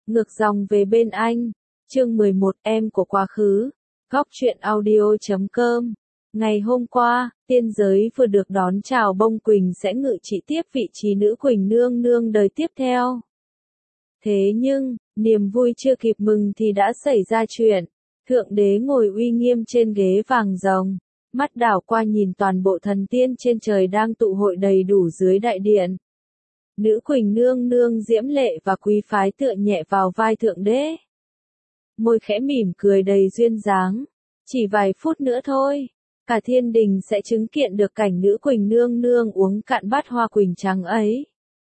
Ngược dòng về bên anh. Chương 11, em của quá khứ. Góc truyện audio.com. Ngày hôm qua, tiên giới vừa được đón chào Bông Quỳnh sẽ ngự trị tiếp vị trí nữ Quỳnh nương nương đời tiếp theo. Thế nhưng, niềm vui chưa kịp mừng thì đã xảy ra chuyện. Thượng đế ngồi uy nghiêm trên ghế vàng rồng, mắt đảo qua nhìn toàn bộ thần tiên trên trời đang tụ hội đầy đủ dưới đại điện. Nữ Quỳnh nương nương diễm lệ và quý phái tựa nhẹ vào vai thượng đế. Môi khẽ mỉm cười đầy duyên dáng. Chỉ vài phút nữa thôi, cả thiên đình sẽ chứng kiến được cảnh nữ Quỳnh nương nương uống cạn bát hoa quỳnh trắng ấy.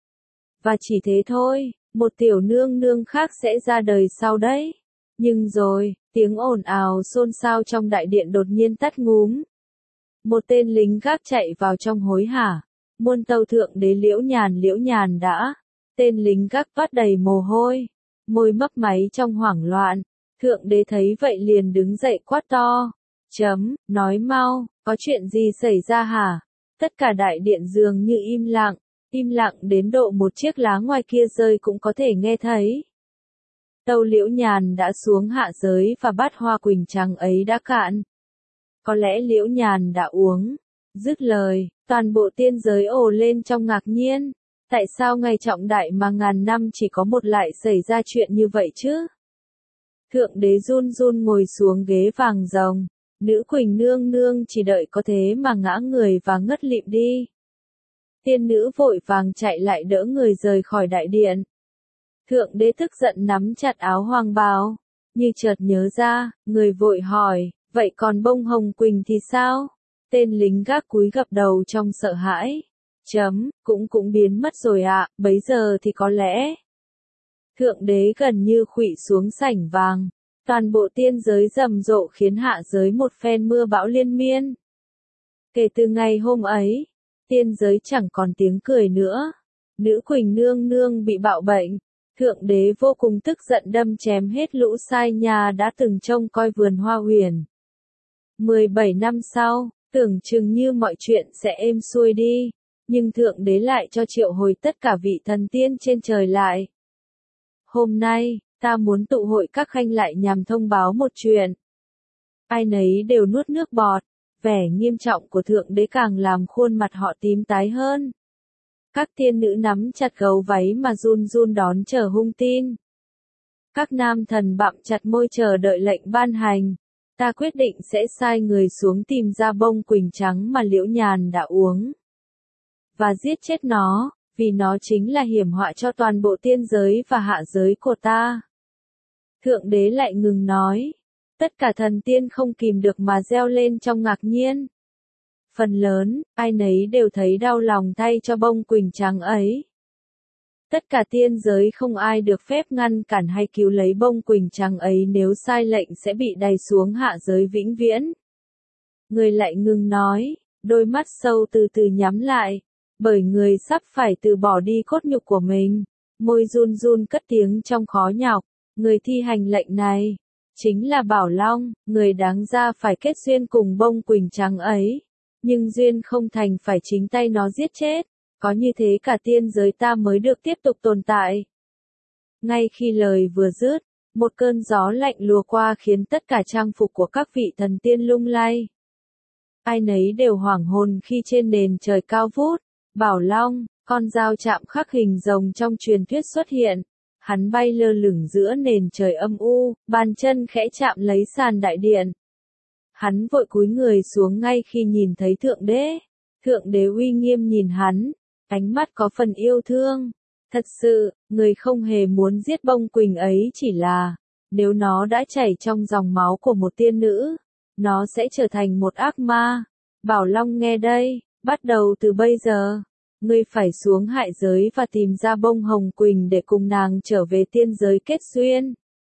Và chỉ thế thôi, một tiểu nương nương khác sẽ ra đời sau đấy. Nhưng rồi, tiếng ồn ào xôn xao trong đại điện đột nhiên tắt ngúm. Một tên lính gác chạy vào trong hối hả. Muôn tâu thượng đế liễu nhàn đã. Tên lính gác toát đầy mồ hôi, môi mấp máy trong hoảng loạn. Thượng đế thấy vậy liền đứng dậy quát to. Nói mau, có chuyện gì xảy ra hả? Tất cả đại điện dường như im lặng đến độ một chiếc lá ngoài kia rơi cũng có thể nghe thấy. Tâu liễu nhàn đã xuống hạ giới và bát hoa quỳnh trắng ấy đã cạn. Có lẽ liễu nhàn đã uống. Dứt lời, toàn bộ tiên giới ồ lên trong ngạc nhiên. Tại sao ngày trọng đại mà ngàn năm chỉ có một lại xảy ra chuyện như vậy chứ? Thượng đế run run ngồi xuống ghế vàng rồng. Nữ Quỳnh nương nương chỉ đợi có thế mà ngã người và ngất lịm đi. Tiên nữ vội vàng chạy lại đỡ người rời khỏi đại điện. Thượng đế tức giận nắm chặt áo hoàng bào. Như chợt nhớ ra, người vội hỏi, vậy còn bông hồng quỳnh thì sao? Tên lính gác cúi gập đầu trong sợ hãi. Cũng biến mất rồi ạ, bấy giờ thì có lẽ. Thượng đế gần như khuỵu xuống sảnh vàng. Toàn bộ tiên giới rầm rộ khiến hạ giới một phen mưa bão liên miên. Kể từ ngày hôm ấy, tiên giới chẳng còn tiếng cười nữa. Nữ Quỳnh nương nương bị bạo bệnh. Thượng đế vô cùng tức giận đâm chém hết lũ sai nhà đã từng trông coi vườn hoa huyền. 17 năm sau, tưởng chừng như mọi chuyện sẽ êm xuôi đi, nhưng thượng đế lại cho triệu hồi tất cả vị thần tiên trên trời lại. Hôm nay, ta muốn tụ hội các khanh lại nhằm thông báo một chuyện. Ai nấy đều nuốt nước bọt, vẻ nghiêm trọng của thượng đế càng làm khuôn mặt họ tím tái hơn. Các tiên nữ nắm chặt gấu váy mà run run đón chờ hung tin. Các nam thần bặm chặt môi chờ đợi lệnh ban hành. Ta quyết định sẽ sai người xuống tìm ra bông quỳnh trắng mà liễu nhàn đã uống. Và giết chết nó, vì nó chính là hiểm họa cho toàn bộ tiên giới và hạ giới của ta. Thượng đế lại ngừng nói. Tất cả thần tiên không kìm được mà reo lên trong ngạc nhiên. Phần lớn, ai nấy đều thấy đau lòng thay cho bông quỳnh trắng ấy. Tất cả tiên giới không ai được phép ngăn cản hay cứu lấy bông quỳnh trắng ấy, nếu sai lệnh sẽ bị đày xuống hạ giới vĩnh viễn. Người lại ngừng nói, đôi mắt sâu từ từ nhắm lại, bởi người sắp phải từ bỏ đi cốt nhục của mình. Môi run run cất tiếng trong khó nhọc, người thi hành lệnh này chính là Bảo Long, người đáng ra phải kết duyên cùng bông quỳnh trắng ấy. Nhưng duyên không thành phải chính tay nó giết chết. Có như thế cả tiên giới ta mới được tiếp tục tồn tại. Ngay khi lời vừa dứt, một cơn gió lạnh lùa qua khiến tất cả trang phục của các vị thần tiên lung lay. Ai nấy đều hoảng hồn khi trên nền trời cao vút, Bảo Long, con dao chạm khắc hình rồng trong truyền thuyết xuất hiện. Hắn bay lơ lửng giữa nền trời âm u, bàn chân khẽ chạm lấy sàn đại điện. Hắn vội cúi người xuống ngay khi nhìn thấy thượng đế. Thượng đế uy nghiêm nhìn hắn, ánh mắt có phần yêu thương. Thật sự, người không hề muốn giết bông quỳnh ấy, chỉ là, nếu nó đã chảy trong dòng máu của một tiên nữ, nó sẽ trở thành một ác ma. Bảo Long nghe đây, bắt đầu từ bây giờ, ngươi phải xuống hạ giới và tìm ra bông hồng quỳnh để cùng nàng trở về tiên giới kết duyên.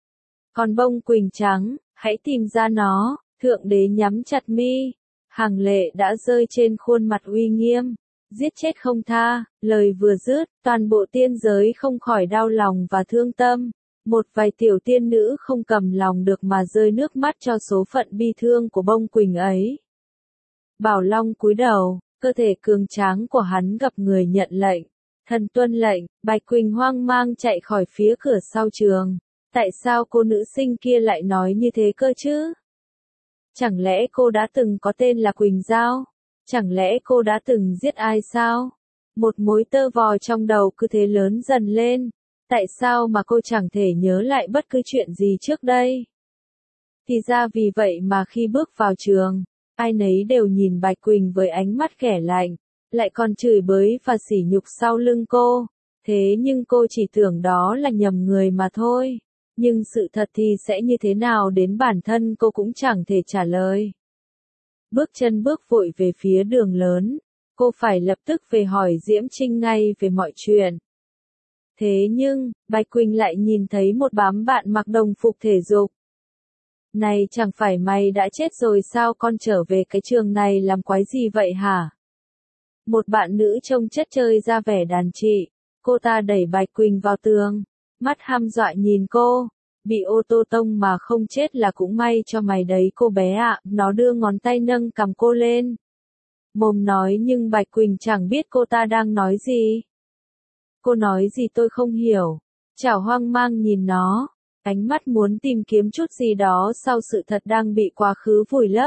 Còn bông quỳnh trắng, hãy tìm ra nó. Thượng đế nhắm chặt mi, hàng lệ đã rơi trên khuôn mặt uy nghiêm. Giết chết không tha, lời vừa dứt, toàn bộ tiên giới không khỏi đau lòng và thương tâm. Một vài tiểu tiên nữ không cầm lòng được mà rơi nước mắt cho số phận bi thương của bông quỳnh ấy. Bảo Long cúi đầu, cơ thể cường tráng của hắn gặp người nhận lệnh. Thần tuân lệnh, Bạch Quỳnh hoang mang chạy khỏi phía cửa sau trường. Tại sao cô nữ sinh kia lại nói như thế cơ chứ? Chẳng lẽ cô đã từng có tên là Quỳnh Giao? Chẳng lẽ cô đã từng giết ai sao? Một mối tơ vò trong đầu cứ thế lớn dần lên. Tại sao mà cô chẳng thể nhớ lại bất cứ chuyện gì trước đây? Thì ra vì vậy mà khi bước vào trường, ai nấy đều nhìn Bạch Quỳnh với ánh mắt ghẻ lạnh, lại còn chửi bới và sỉ nhục sau lưng cô. Thế nhưng cô chỉ tưởng đó là nhầm người mà thôi. Nhưng sự thật thì sẽ như thế nào đến bản thân cô cũng chẳng thể trả lời. Bước chân bước vội về phía đường lớn, cô phải lập tức về hỏi Diễm Trinh ngay về mọi chuyện. Thế nhưng, Bạch Quỳnh lại nhìn thấy một đám bạn mặc đồng phục thể dục. Này chẳng phải mày đã chết rồi sao, con trở về cái trường này làm quái gì vậy hả? Một bạn nữ trông chất chơi ra vẻ đàn chị, cô ta đẩy Bạch Quỳnh vào tường, mắt hăm dọa nhìn cô. Bị ô tô tông mà không chết là cũng may cho mày đấy cô bé ạ. Nó đưa ngón tay nâng cằm cô lên. Mồm nói nhưng Bạch Quỳnh chẳng biết cô ta đang nói gì. Cô nói gì tôi không hiểu. Chảo hoang mang nhìn nó, ánh mắt muốn tìm kiếm chút gì đó sau sự thật đang bị quá khứ vùi lấp.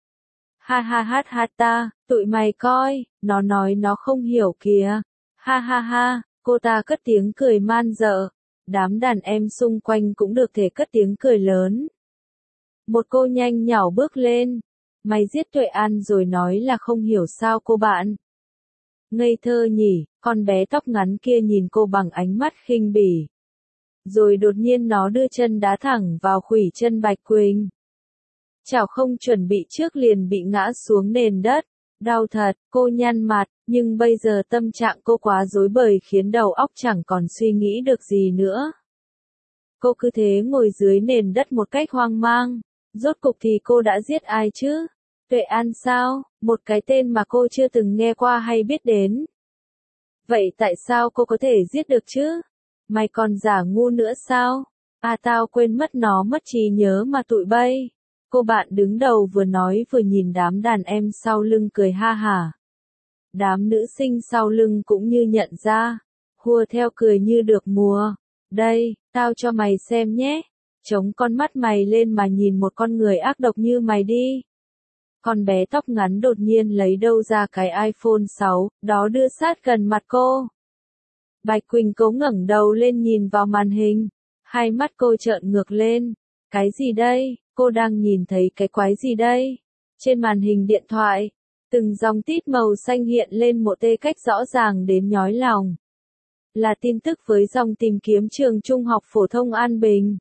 Ha ha ha ha ta, tụi mày coi, nó nói nó không hiểu kìa. Ha ha ha, cô ta cất tiếng cười man dợ. Đám đàn em xung quanh cũng được thể cất tiếng cười lớn. Một cô nhanh nhảu bước lên. Mày giết Tuệ An rồi nói là không hiểu sao cô bạn. Ngây thơ nhỉ, con bé tóc ngắn kia nhìn cô bằng ánh mắt khinh bỉ. Rồi đột nhiên nó đưa chân đá thẳng vào khuỷu chân Bạch Quỳnh. Chảo không chuẩn bị trước liền bị ngã xuống nền đất. Đau thật, cô nhăn mặt, nhưng bây giờ tâm trạng cô quá rối bời khiến đầu óc chẳng còn suy nghĩ được gì nữa. Cô cứ thế ngồi dưới nền đất một cách hoang mang. Rốt cục thì cô đã giết ai chứ? Tuệ An sao? Một cái tên mà cô chưa từng nghe qua hay biết đến. Vậy tại sao cô có thể giết được chứ? Mày còn giả ngu nữa sao? À tao quên mất nó mất trí nhớ mà tụi bay. Cô bạn đứng đầu vừa nói vừa nhìn đám đàn em sau lưng cười ha hả. Đám nữ sinh sau lưng cũng như nhận ra, hùa theo cười như được mùa. Đây, tao cho mày xem nhé. Chống con mắt mày lên mà nhìn một con người ác độc như mày đi. Con bé tóc ngắn đột nhiên lấy đâu ra cái iPhone 6, đó đưa sát gần mặt cô. Bạch Quỳnh cố ngẩng đầu lên nhìn vào màn hình, hai mắt cô trợn ngược lên. Cái gì đây? Cô đang nhìn thấy cái quái gì đây? Trên màn hình điện thoại, từng dòng tít màu xanh hiện lên một tê cách rõ ràng đến nhói lòng. Là tin tức với dòng tìm kiếm trường Trung học phổ thông An Bình.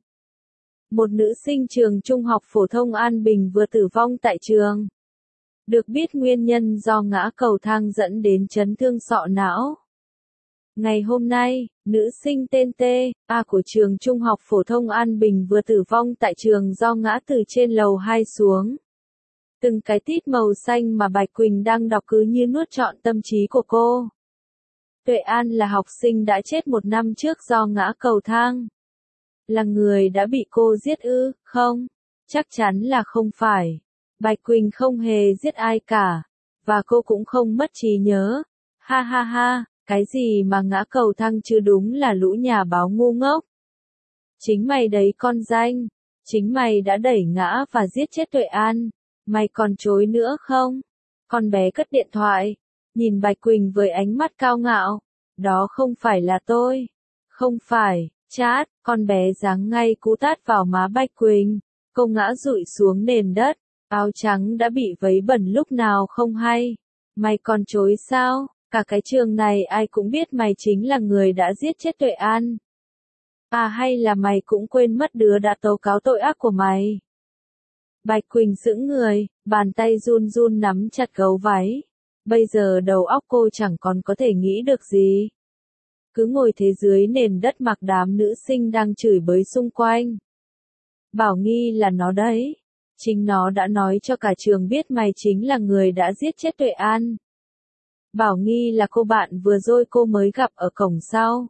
Một nữ sinh trường Trung học phổ thông An Bình vừa tử vong tại trường. Được biết nguyên nhân do ngã cầu thang dẫn đến chấn thương sọ não. Ngày hôm nay, nữ sinh tên T.A. của trường Trung học phổ thông An Bình vừa tử vong tại trường do ngã từ trên lầu 2 xuống. Từng cái tít màu xanh mà Bạch Quỳnh đang đọc cứ như nuốt trọn tâm trí của cô. Tuệ An là học sinh đã chết 1 năm trước do ngã cầu thang. Là người đã bị cô giết ư? Không, chắc chắn là không phải. Bạch Quỳnh không hề giết ai cả. Và cô cũng không mất trí nhớ. Ha ha ha, cái gì mà ngã cầu thang chứ, đúng là lũ nhà báo ngu ngốc. Chính mày đấy con danh. Chính mày đã đẩy ngã và giết chết Tuệ An. Mày còn chối nữa không? Con bé cất điện thoại, nhìn Bạch Quỳnh với ánh mắt cao ngạo. Đó không phải là tôi. Không phải, chát, con bé giáng ngay cú tát vào má Bạch Quỳnh. Cô ngã rụi xuống nền đất, áo trắng đã bị vấy bẩn lúc nào không hay. Mày còn chối sao? Cả cái trường này ai cũng biết mày chính là người đã giết chết Tuệ An. À hay là mày cũng quên mất đứa đã tố cáo tội ác của mày? Bạch Quỳnh sững người, bàn tay run run nắm chặt gấu váy. Bây giờ đầu óc cô chẳng còn có thể nghĩ được gì. Cứ ngồi thế dưới nền đất mặc đám nữ sinh đang chửi bới xung quanh. Bảo nghi là nó đấy. Chính nó đã nói cho cả trường biết mày chính là người đã giết chết Tuệ An. Bảo nghi là cô bạn vừa rồi cô mới gặp ở cổng sau.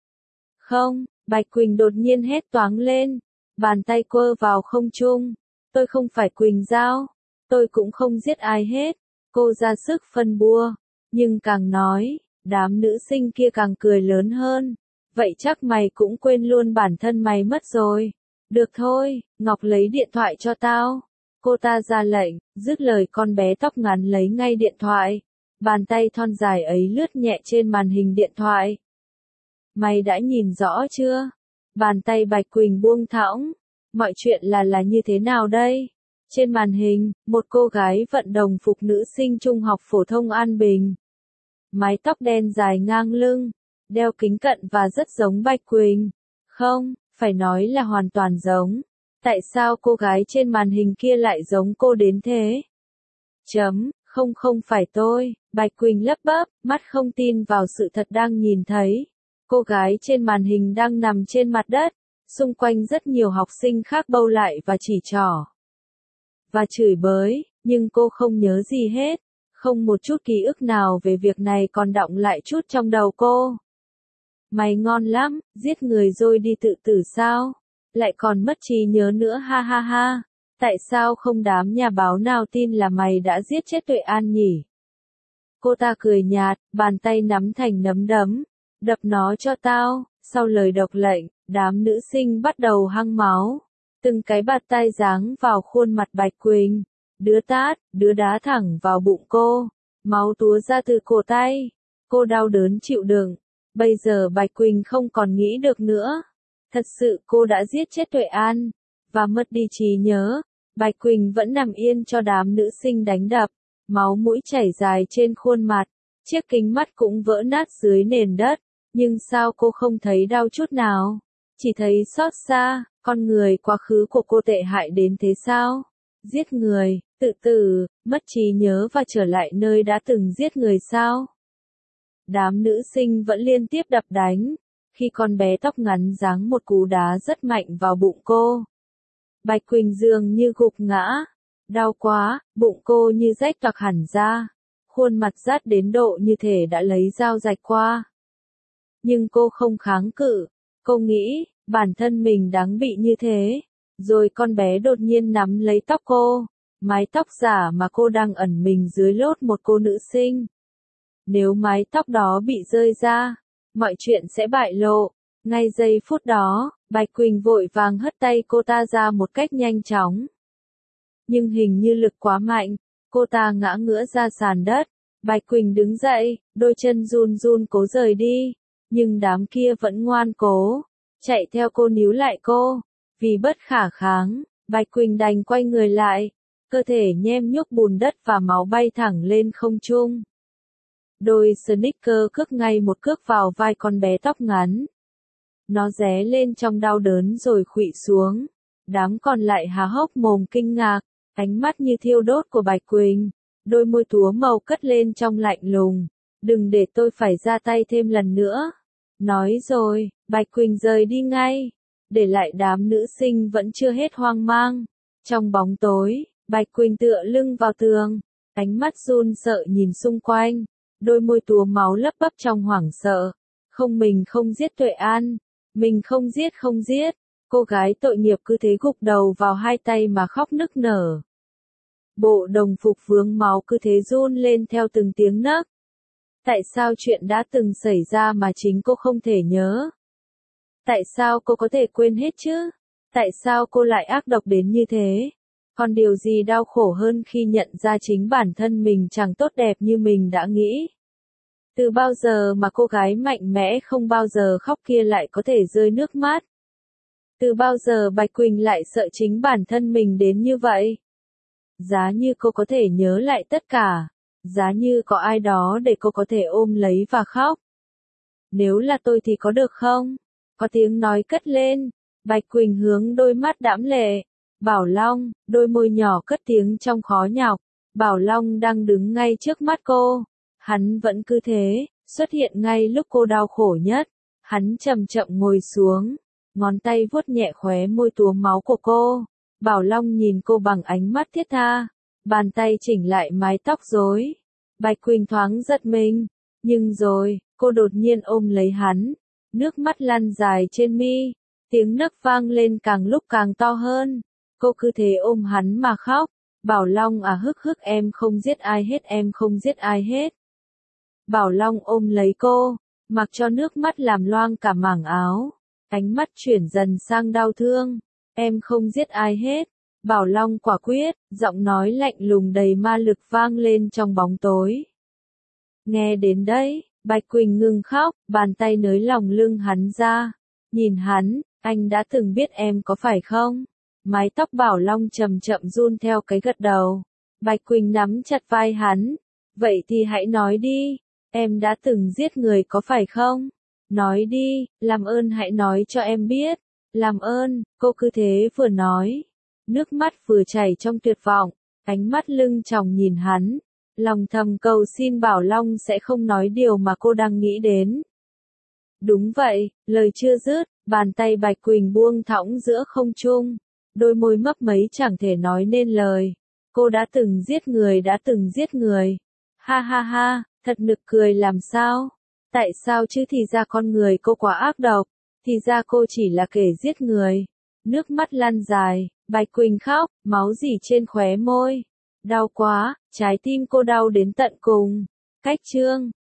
Không, Bạch Quỳnh đột nhiên hét toáng lên. Bàn tay quơ vào không trung. Tôi không phải Quỳnh Giao. Tôi cũng không giết ai hết. Cô ra sức phân bua. Nhưng càng nói, Đám nữ sinh kia càng cười lớn hơn. Vậy chắc mày cũng quên luôn bản thân mày mất rồi. Được thôi, Ngọc lấy điện thoại cho tao. Cô ta ra lệnh, dứt lời con bé tóc ngắn lấy ngay điện thoại. Bàn tay thon dài ấy lướt nhẹ trên màn hình điện thoại. Mày đã nhìn rõ chưa? Bàn tay Bạch Quỳnh buông thõng. Mọi chuyện là như thế nào đây? Trên màn hình, một cô gái vận đồng phục nữ sinh trung học phổ thông An Bình. Mái tóc đen dài ngang lưng, đeo kính cận và rất giống Bạch Quỳnh. Không, phải nói là hoàn toàn giống. Tại sao cô gái trên màn hình kia lại giống cô đến thế? Không phải tôi, Bạch Quỳnh lắp bắp, mắt không tin vào sự thật đang nhìn thấy. Cô gái trên màn hình đang nằm trên mặt đất, xung quanh rất nhiều học sinh khác bâu lại và chỉ trỏ. Và chửi bới, nhưng cô không nhớ gì hết. Không một chút ký ức nào về việc này còn đọng lại chút trong đầu cô. Mày ngon lắm, giết người rồi đi tự tử sao? Lại còn mất trí nhớ nữa ha ha ha. Tại sao không đám nhà báo nào tin là mày đã giết chết Tuệ An nhỉ? Cô ta cười nhạt, bàn tay nắm thành nắm đấm. Đập nó cho tao. Sau lời độc lệnh, đám nữ sinh bắt đầu hăng máu. Từng cái bạt tay giáng vào khuôn mặt Bạch Quỳnh. Đứa tát, đứa đá thẳng vào bụng cô. Máu túa ra từ cổ tay. Cô đau đớn chịu đựng. Bây giờ Bạch Quỳnh không còn nghĩ được nữa. Thật sự cô đã giết chết Tuệ An. Và mất đi trí nhớ. Bạch Quỳnh vẫn nằm yên cho đám nữ sinh đánh đập. Máu mũi chảy dài trên khuôn mặt. Chiếc kính mắt cũng vỡ nát dưới nền đất. Nhưng sao cô không thấy đau chút nào? Chỉ thấy xót xa. Con người quá khứ của cô tệ hại đến thế sao? Giết người, tự tử, mất trí nhớ và trở lại nơi đã từng giết người sao? Đám nữ sinh vẫn liên tiếp đập đánh. Khi con bé tóc ngắn giáng một cú đá rất mạnh vào bụng cô. Bạch Quỳnh dường như gục ngã. Đau quá, bụng cô như rách toạc hẳn ra. Khuôn mặt rát đến độ như thể đã lấy dao rạch qua. Nhưng cô không kháng cự. Cô nghĩ, bản thân mình đáng bị như thế. Rồi con bé đột nhiên nắm lấy tóc cô. Mái tóc giả mà cô đang ẩn mình dưới lốt một cô nữ sinh. Nếu mái tóc đó bị rơi ra, mọi chuyện sẽ bại lộ. Ngay giây phút đó, Bạch Quỳnh vội vàng hất tay cô ta ra một cách nhanh chóng. Nhưng hình như lực quá mạnh, cô ta ngã ngửa ra sàn đất. Bạch Quỳnh đứng dậy, đôi chân run run cố rời đi. Nhưng đám kia vẫn ngoan cố, chạy theo cô níu lại cô. Vì bất khả kháng, Bạch Quỳnh đành quay người lại. Cơ thể nhem nhuốc bùn đất và máu bay thẳng lên không trung. Đôi sneaker cước ngay một cước vào vai con bé tóc ngắn. Nó ré lên trong đau đớn rồi khuỵu xuống. Đám còn lại há hốc mồm kinh ngạc, ánh mắt như thiêu đốt của Bạch Quỳnh. Đôi môi túa màu cất lên trong lạnh lùng. Đừng để tôi phải ra tay thêm lần nữa. Nói rồi, Bạch Quỳnh rời đi ngay. Để lại đám nữ sinh vẫn chưa hết hoang mang. Trong bóng tối, Bạch Quỳnh tựa lưng vào tường. Ánh mắt run sợ nhìn xung quanh. Đôi môi túa máu lấp bắp trong hoảng sợ. Không, mình không giết Tuệ An. Mình không giết. Cô gái tội nghiệp cứ thế gục đầu vào hai tay mà khóc nức nở. Bộ đồng phục vướng máu cứ thế run lên theo từng tiếng nấc. Tại sao chuyện đã từng xảy ra mà chính cô không thể nhớ? Tại sao cô có thể quên hết chứ? Tại sao cô lại ác độc đến như thế? Còn điều gì đau khổ hơn khi nhận ra chính bản thân mình chẳng tốt đẹp như mình đã nghĩ? Từ bao giờ mà cô gái mạnh mẽ không bao giờ khóc kia lại có thể rơi nước mắt? Từ bao giờ Bạch Quỳnh lại sợ chính bản thân mình đến như vậy? Giá như cô có thể nhớ lại tất cả. Giá như có ai đó để cô có thể ôm lấy và khóc. Nếu là tôi thì có được không? Có tiếng nói cất lên. Bạch Quỳnh hướng đôi mắt đẫm lệ. Bảo Long, đôi môi nhỏ cất tiếng trong khó nhọc. Bảo Long đang đứng ngay trước mắt cô. Hắn vẫn cứ thế, xuất hiện ngay lúc cô đau khổ nhất. Hắn chậm chậm ngồi xuống. Ngón tay vuốt nhẹ khóe môi túa máu của cô. Bảo Long nhìn cô bằng ánh mắt thiết tha. Bàn tay chỉnh lại mái tóc rối. Bạch Quỳnh thoáng giật mình. Nhưng rồi, cô đột nhiên ôm lấy hắn. Nước mắt lăn dài trên mi. Tiếng nấc vang lên càng lúc càng to hơn. Cô cứ thế ôm hắn mà khóc. Bảo Long à hức hức, em không giết ai hết, em không giết ai hết. Bảo Long ôm lấy cô, mặc cho nước mắt làm loang cả mảng áo. Ánh mắt chuyển dần sang đau thương. Em không giết ai hết. Bảo Long quả quyết, giọng nói lạnh lùng đầy ma lực vang lên trong bóng tối. Nghe đến đấy, Bạch Quỳnh ngừng khóc, bàn tay nới lòng lưng hắn ra. Nhìn hắn, anh đã từng biết em có phải không? Mái tóc Bảo Long chậm chậm run theo cái gật đầu. Bạch Quỳnh nắm chặt vai hắn. Vậy thì hãy nói đi, em đã từng giết người có phải không? Nói đi, làm ơn hãy nói cho em biết. Làm ơn, cô cứ thế vừa nói. Nước mắt vừa chảy trong tuyệt vọng, ánh mắt lưng tròng nhìn hắn. Lòng thầm cầu xin Bảo Long sẽ không nói điều mà cô đang nghĩ đến. Đúng vậy, lời chưa dứt, bàn tay Bạch Quỳnh buông thõng giữa không trung. Đôi môi mấp máy chẳng thể nói nên lời. Cô đã từng giết người, đã từng giết người. Ha ha ha, thật nực cười làm sao? Tại sao chứ, thì ra con người cô quá ác độc, thì ra cô chỉ là kẻ giết người. Nước mắt lăn dài, Bạch Quỳnh khóc, máu rỉ trên khóe môi. Đau quá, trái tim cô đau đến tận cùng. Cách chương